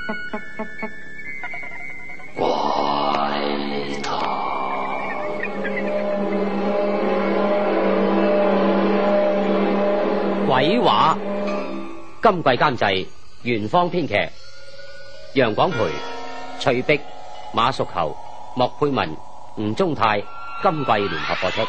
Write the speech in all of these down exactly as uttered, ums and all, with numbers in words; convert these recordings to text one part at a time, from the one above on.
怪談鬼話，今季監製元芳，編劇楊廣培、翠碧、馬淑球、莫佩文、吳宗泰，今季聯合播出。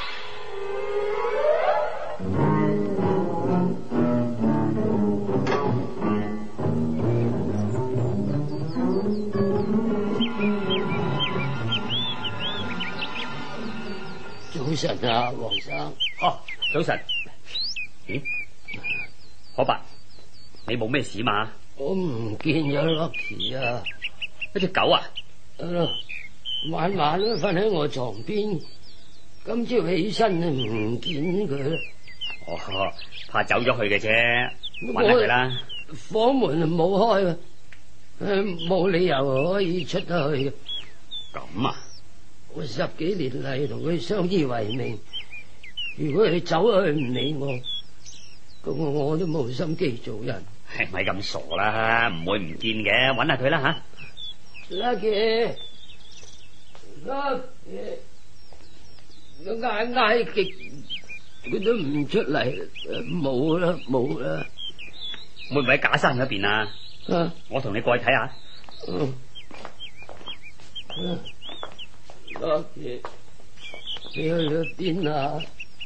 早晨啊，黃生。 哦，早晨。咦，可伯，你冇咩事嘛？ 我唔見咗 Lucky 啊！ 一隻狗啊？ 啊，晚晚都瞓喺我床邊，今朝起身就唔見佢啦。 哦，怕走咗去嘅啫，搵下佢啦。 房門冇開，誒，冇理由可以出得去嘅。 咁啊？ 我十幾年嚟同佢相依為命，如果佢走咗去唔理我，咁我我都冇心機做人。 係咪咁傻啦？唔會唔見嘅，搵下佢啦吓。 Lucky，Lucky，我嗌嗌極，佢都唔出嚟，冇啦冇啦。 會唔會喺假山嗰邊啊？ 啊， 我同你過去睇下。 嗯。嗯 Lucky，你去咗邊啊？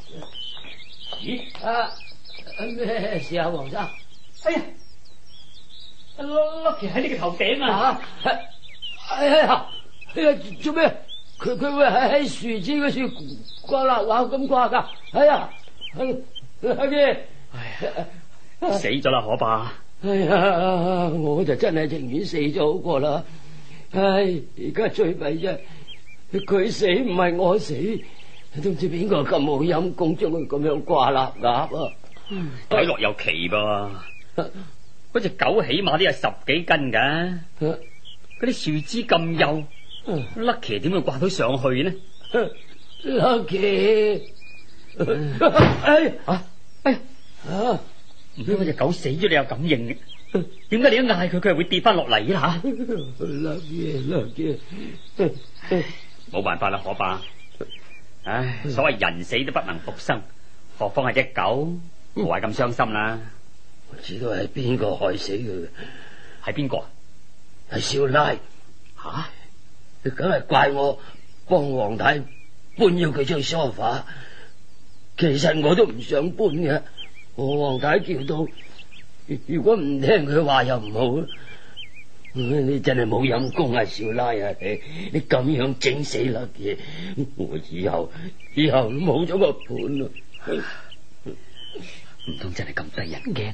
咦啊？咩事啊，黃生？ 哎呀 ，Lucky 喺呢個頭頂啊！ 吓，哎呀，哎呀，做咩？佢佢會喺喺樹枝嗰處掛蠟畫咁掛噶？哎呀，阿姐， 哎呀，死咗啦，可爸！ 哎呀，我就真係情願死咗好過啦。唉，而家最弊啫。佢死唔係我死，都唔知邊個咁冇陰功將佢咁樣掛臘鴨啊！ 睇落又奇噃，嗰隻狗起碼都有十幾斤噶，嗰啲樹枝咁幼 ，Lucky 點會掛到上去呢 ？Lucky，哎啊哎啊！ 唔知嗰隻狗死咗你有感應嘅？點解你一嗌佢，佢係會跌翻落嚟啦？吓 ！Lucky，Lucky。 冇辦法啦，可爸。唉，所謂人死都不能復生，何況係隻狗，無謂咁傷心啦。 我知道係邊個害死佢嘅， 係邊個啊？ 係少奶。 吓， 佢梗係怪我幫黃太搬咗佢張梳化。其實我都唔想搬嘅，我黃太叫到，如果唔聽佢話又唔好。你真係冇陰功啊，少奶啊！你你咁樣整死啦嘅，我以後以後冇咗個伴咯。 唔通真係咁得人驚？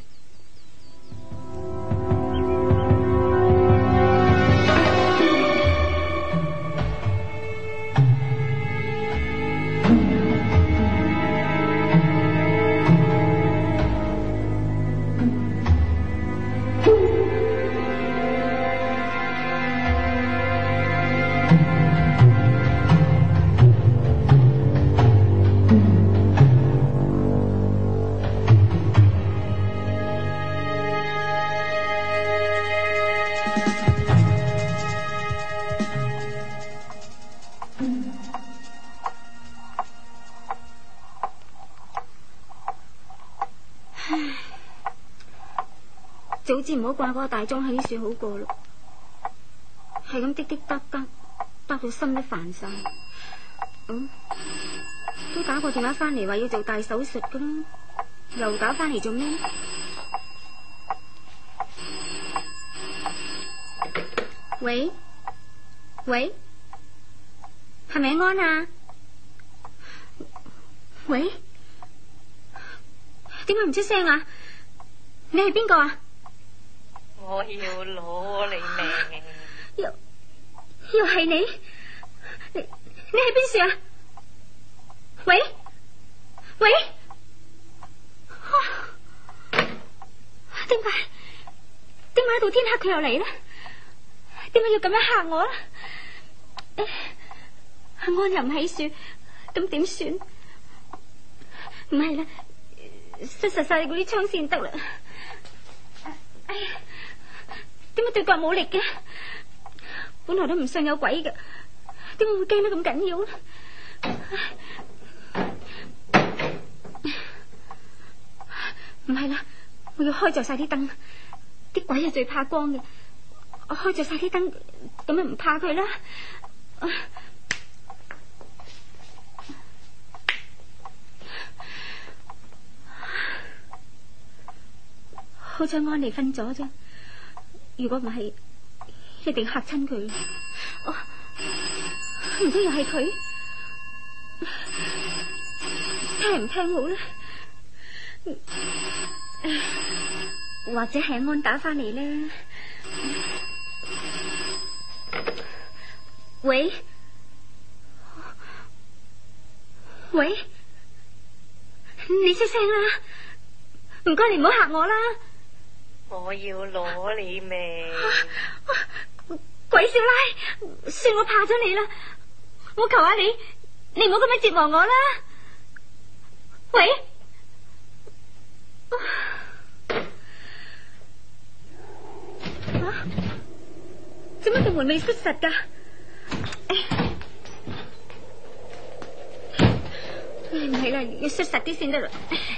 早知唔好掛嗰個大鐘起樹好過咯，係咁滴滴答答，答到心都煩晒。嗯，都打個電話翻嚟話要做大手術噶啦，又打翻嚟做咩？喂喂，係咪安啊？喂，點解唔出聲啊？你係邊個啊？ 我要攞你命！ 又又係你？你你喺邊處啊？喂喂，點解點解到天黑佢又嚟呢？點解要咁樣嚇我呢？安又唔喺處，咁點算？唔係啦，塞實晒嗰啲槍先得啦。哎呀，點解對腳冇力嘅，本來都唔信有鬼嘅，點解會驚得咁緊要呢？唔係啦，我要開着晒啲燈，啲鬼係最怕光嘅，我開着晒啲燈，咁咪唔怕佢啦。好彩安妮瞓咗啫，如果唔係，一定嚇親佢。哦，唔通又係佢？聽唔聽好咧？或者係安打翻嚟咧？喂喂，你出聲啦！唔該，你唔好嚇我啦！ 我要攞你命！ 鬼少奶，算我怕咗你啦！我求下你，你唔好咁樣折磨我啦！喂，啊，做乜道門未閂實噶？唔係啦，要閂實啲先得啦。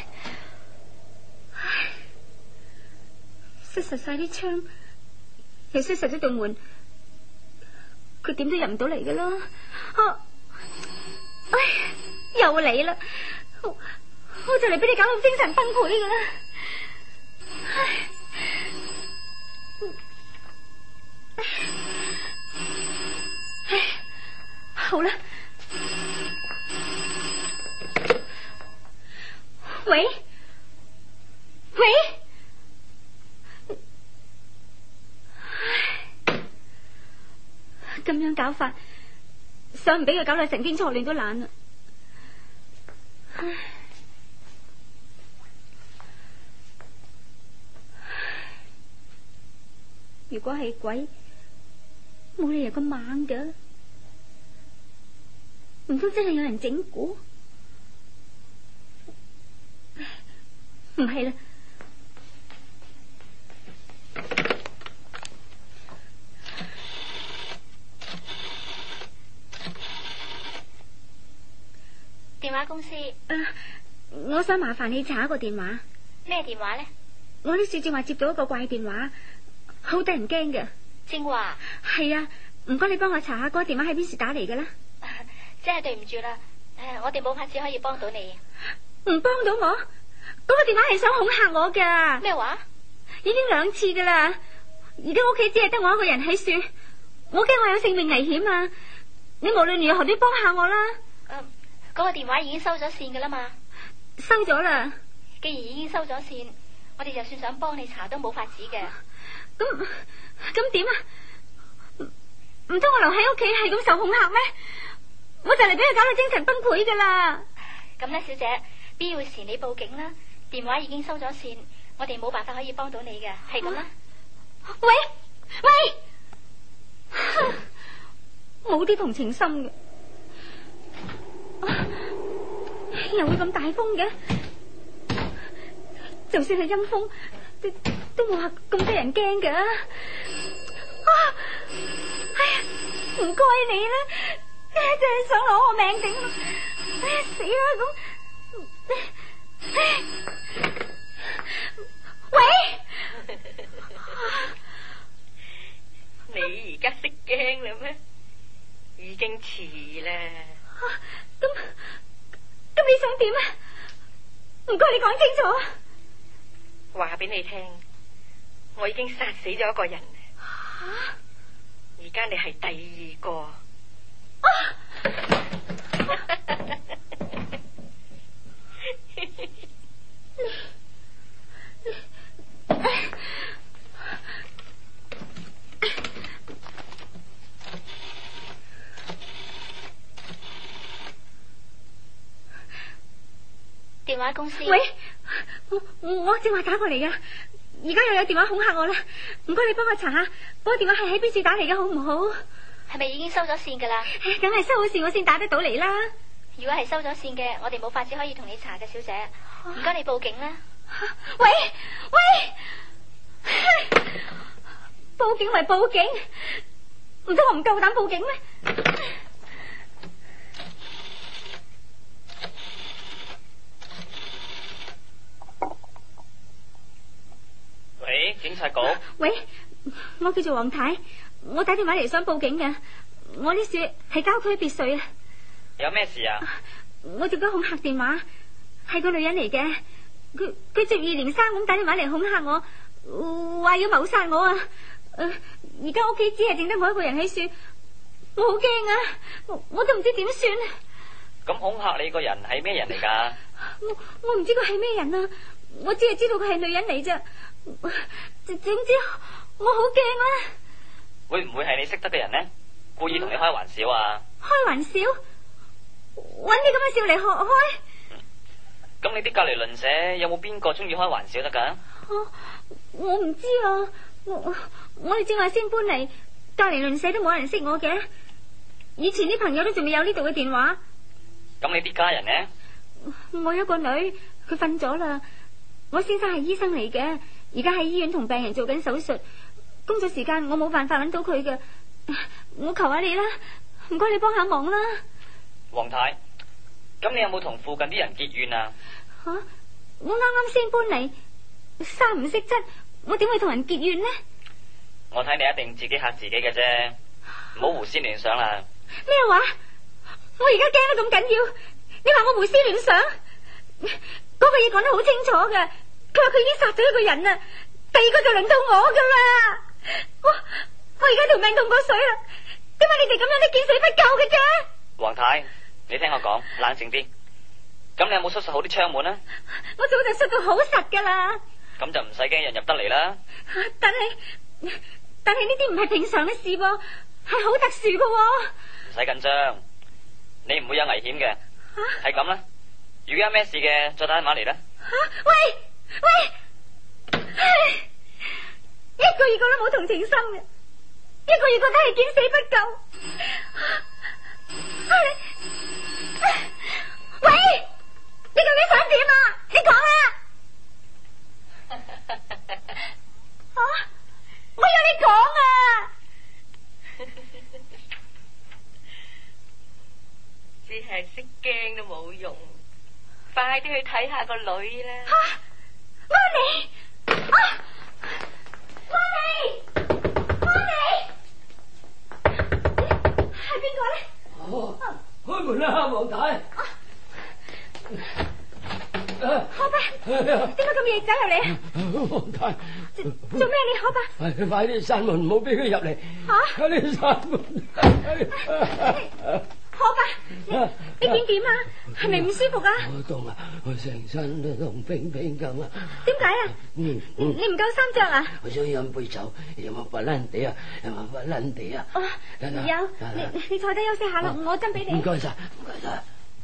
閂實晒啲窗，又閂實咗道門，佢點都入唔到嚟噶啦！啊，唉，又嚟啦！我我就嚟俾你搞到精神崩潰噶啦！唉，唉，好啦，喂喂。咁樣搞法，想唔俾佢搞到神經錯亂都懶啦。如果係鬼，冇理由咁猛噶，唔通真係有人整蠱？唔係啦。 電話公司， 誒、uh, 我想麻煩你查一個電話。 咩電話呢？ 我啲小正話接到一個怪電話，好得人驚嘅。 正話係啊，唔該你幫我查下嗰個電話喺邊時打嚟嘅啦。 真係對唔住啦，誒，我哋冇法子可以幫到你。 唔幫到我？嗰、那個電話係想恐嚇我噶。 咩話？ 已經兩次噶啦，而家屋企只係得我一個人喺樹，我驚我有性命危險啊！你無論如何都幫下我啦。 嗯。嗰個電話已經收咗線噶啦嘛， 收咗啦。 既然已經收咗線，我哋就算想幫你查都冇法子嘅。 咁咁點啊？唔通我留喺屋企係咁受恐嚇咩？我就嚟俾佢搞到精神崩潰噶啦。 咁咧，小姐，必要時你報警啦。電話已經收咗線，我哋冇辦法可以幫到你嘅，係咁啦。 喂喂，冇啲同情心嘅。又會咁大風嘅？就算係陰風，都都冇話咁得人驚㗎。啊！哎呀，唔該你啦，真係想攞我命頂我。哎呀，死啦咁！喂， 你而家識驚啦咩？已經遲啦。 咁咁你想點啊？唔該你講清楚。 話俾你聽，我已經殺死咗一個人。 吓！ 而家你係第二個。 啊！ 電話公司。 喂，我我正話打過嚟噶，而家又有電話恐嚇我啦，唔該你幫我查下，嗰個電話係喺邊處打嚟嘅好唔好？ 係咪已經收咗線噶啦？ 梗係收咗線我先打得到嚟啦。 如果係收咗線嘅，我哋冇法子可以同你查嘅，小姐，唔該你報警啦。 喂喂，報報警為報警，唔通我唔夠膽報警咩？ 喂，警察局。 喂，我叫做黃太，我打電話嚟想報警嘅。我呢處係郊區別墅啊。 有咩事啊？ 我接到恐嚇電話，係個女人嚟嘅。佢佢接二連三咁打電話嚟恐嚇我，話要謀殺我啊！誒，而家屋企只係淨得我一個人喺處，我好驚啊！我我都唔知點算。 咁恐嚇你個人係咩人嚟噶？ 我我唔知佢係咩人啊！我只係知道佢係女人嚟啫。總之我好驚啊！ 會唔會係你識得嘅人呢？故意同你開玩笑啊？ 開玩笑？搵啲咁嘅笑嚟學開？ 咁、嗯、你啲隔籬鄰舍有冇邊個中意開玩笑得噶？ 我我唔知啊！我我哋正話先搬嚟，隔籬鄰舍都冇人識我嘅。以前啲朋友都仲未有呢度嘅電話。 咁你啲家人呢？ 我有個女，佢瞓咗啦。我先生係醫生嚟嘅，而家喺醫院同病人做緊手術。工作時間我冇辦法揾到佢嘅，我求下你啦，唔該你幫下忙啦。 黃太，咁你有冇同附近啲人結怨啊？ 吓、啊，我啱啱先搬嚟，三唔識七，我點會同人結怨呢？ 我睇你一定自己嚇自己嘅啫，唔好胡思亂想啦。 咩話？我而家驚得咁緊要，你話我胡思亂想？嗰、那個嘢講得好清楚嘅，佢話佢已經殺咗一個人啦，第二個就輪到我噶啦。我我而家條命凍過水啦，點解你哋咁樣都見死不救嘅啫？ 黃太，你聽我講，冷靜啲。咁你有冇收拾好啲窗門啊？ 我早就塞到好實噶啦。 咁就唔使驚人入得嚟啦。 但係但係呢啲唔係平常嘅事噃，係好特殊嘅。 唔使緊張，你唔會有危險嘅。係咁啦，如果有咩事嘅，再打電話嚟啦。 吓，喂喂，一個二個都冇同情心嘅，一個二個都係見死不救。喂，你究竟想點啊？你講啊！啊，我要你講啊！ 只係識驚都冇用，快啲去睇下個女啦！ 啊，媽咪，啊，媽咪，媽咪，係邊個咧？ 哦，開門啦，黃太。 可伯，點解咁夜走入嚟？ 黃太， 做做咩你可伯？ 快啲閂門，唔好俾佢入嚟。 吓， 快啲閂門。 可伯，你呢邊點啊？係咪唔舒服啊？ 我凍啊，我成身都凍冰冰咁啊！ 點解啊？ 嗯， 你唔夠衫着啊？ 我想飲杯酒，有冇白蘭地啊？有冇白蘭地啊？ 哦，有，你你坐低休息下啦，我斟俾你。 唔該晒，唔該晒。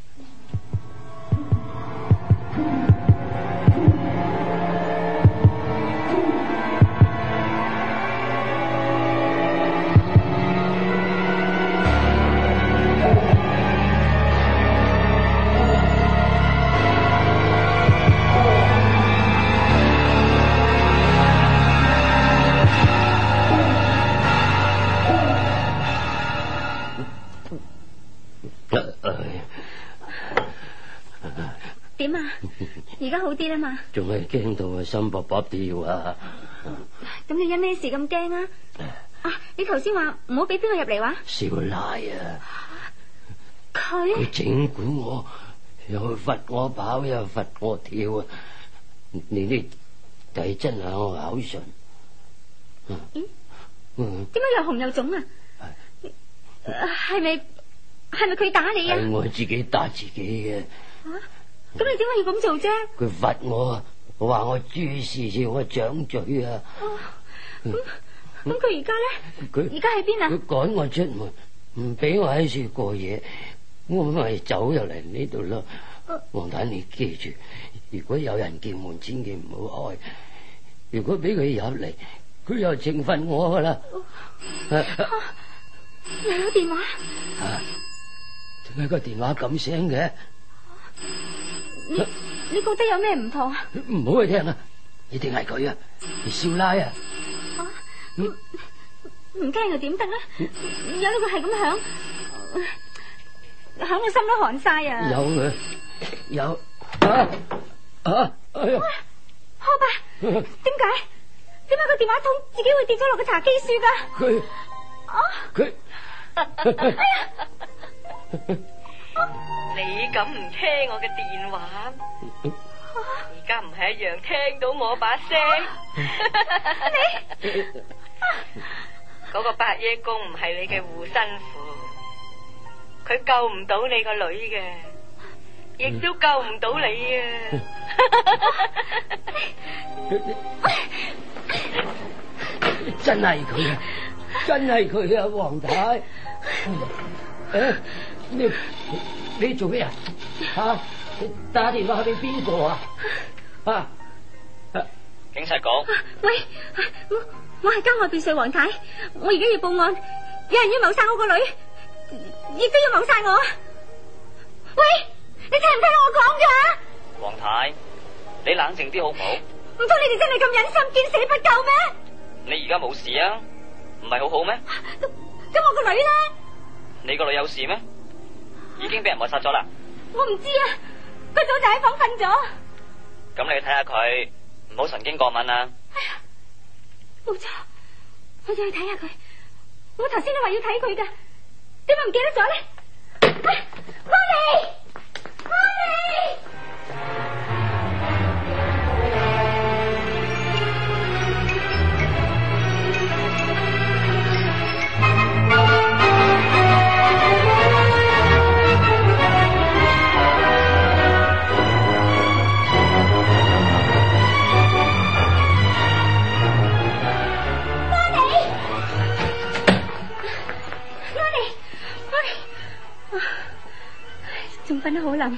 點啊？而家好啲啦嘛？ 仲係驚到我心卜卜跳啊！ 咁你因咩事咁驚啊？啊！你頭先話唔好俾邊個入嚟話？ 少奶啊！ 佢佢整蠱我，又罰我跑，又罰我跳啊！你啲遞真下我口唇。 嗯嗯，點解又紅又腫啊？係咪係咪佢打你啊？ 係我自己打自己嘅。 啊！咁你點解要咁做啫？ 佢罰我，話我諸事要我掌嘴啊！ 咁咁佢而家咧？佢而家喺邊啊？ 佢趕我出門，唔俾我喺處過夜，我咪走入嚟呢度咯。黃太，你記住，如果有人叫門，千祈唔好開。如果俾佢入嚟，佢又懲罰我噶啦。 又有電話？ 啊！點解個電話咁聲嘅？ 你你覺得有咩唔妥啊？ 唔好去聽啊！一定係佢啊，係少奶啊！ 啊， 唔驚又點得咧？有呢個係咁響，響到心都寒晒啊！ 有嘅，有啊啊！哎呀， 柯伯，點解？點解個電話筒自己會跌咗落個茶几樹噶？ 佢啊佢， 哎呀！ 你咁唔聽我嘅電話，而家唔係一樣聽到我把聲？你嗰個八爺公唔係你嘅護身符，佢救唔到你個女嘅，亦都救唔到你啊！ 真係佢啊！真係佢啊，黃太。誒，你你做咩啊？吓，你打電話俾邊個啊？啊！ 警察局。 喂，我我係郊外別墅黃太，我而家要報案，有人要謀殺我個女，亦都要謀殺我。喂，你聽唔聽我講噶？ 黃太，你冷靜啲好唔好？ 唔通你哋真係咁忍心，見死不救咩？ 你而家冇事啊？唔係好好咩？ 咁咁我個女咧？ 你個女有事咩？已經俾人謀殺咗啦。 我唔知啊，佢早就喺房瞓咗。 咁你睇下佢，唔好神經過敏啊！ 哎呀，冇錯，我要去睇下佢。我頭先都話要睇佢噶，點解唔記得咗咧？哎，媽咪，媽咪！仲瞓得好冧，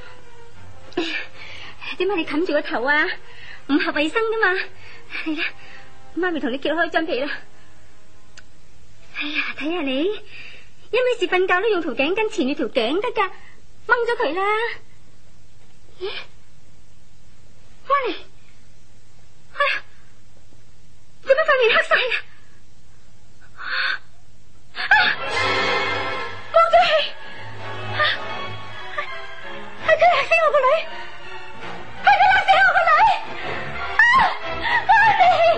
點解你冚住個頭啊？唔合衛生噶嘛？嚟啦，媽咪同你揭開張被啦。哎呀，睇下你，一味事瞓覺都用條頸巾纏住條頸得噶，掹咗佢啦。咦，媽咪，哎呀，點解塊面黑晒啊？啊，冇咗氣。係佢勒死我個女，係佢勒死我個女，啊！媽咪啊！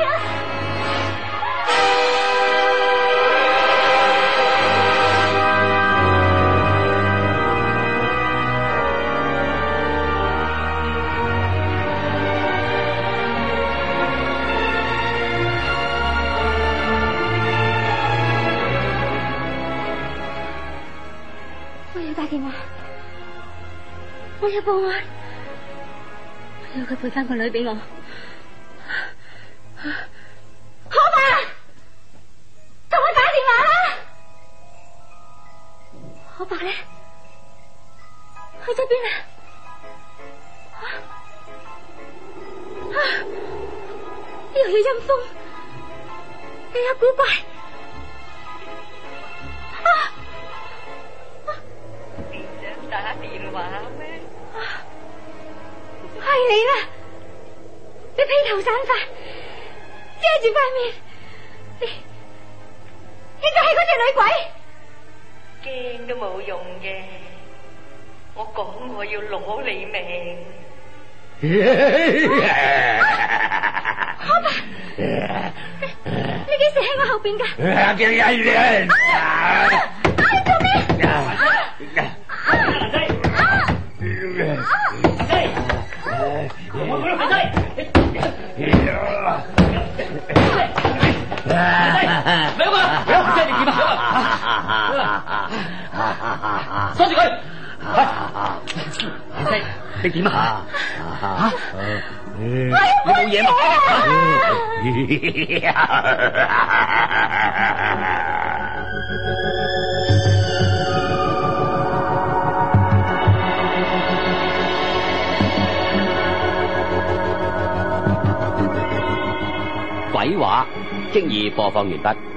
我要打電話。我要報案，我要佢賠翻個女俾我。可爸，同我打電話啦！可爸咧，去咗邊啊？啊！又要陰風，又有古怪。啊！ 打電話咩？ 係你啦！你披頭散髮，遮住塊面，你你就係嗰隻女鬼。 驚都冇用嘅，我講我要攞你命。 可爸，你幾時喺我後邊噶？ 啊！叫人啊！ 啊！做咩？啊！ 我佢都係低，兩個，兩個即係你點啊？鎖住佢，你你點啊？吓，你冇嘢嘛？ 鬼話經已播放完畢。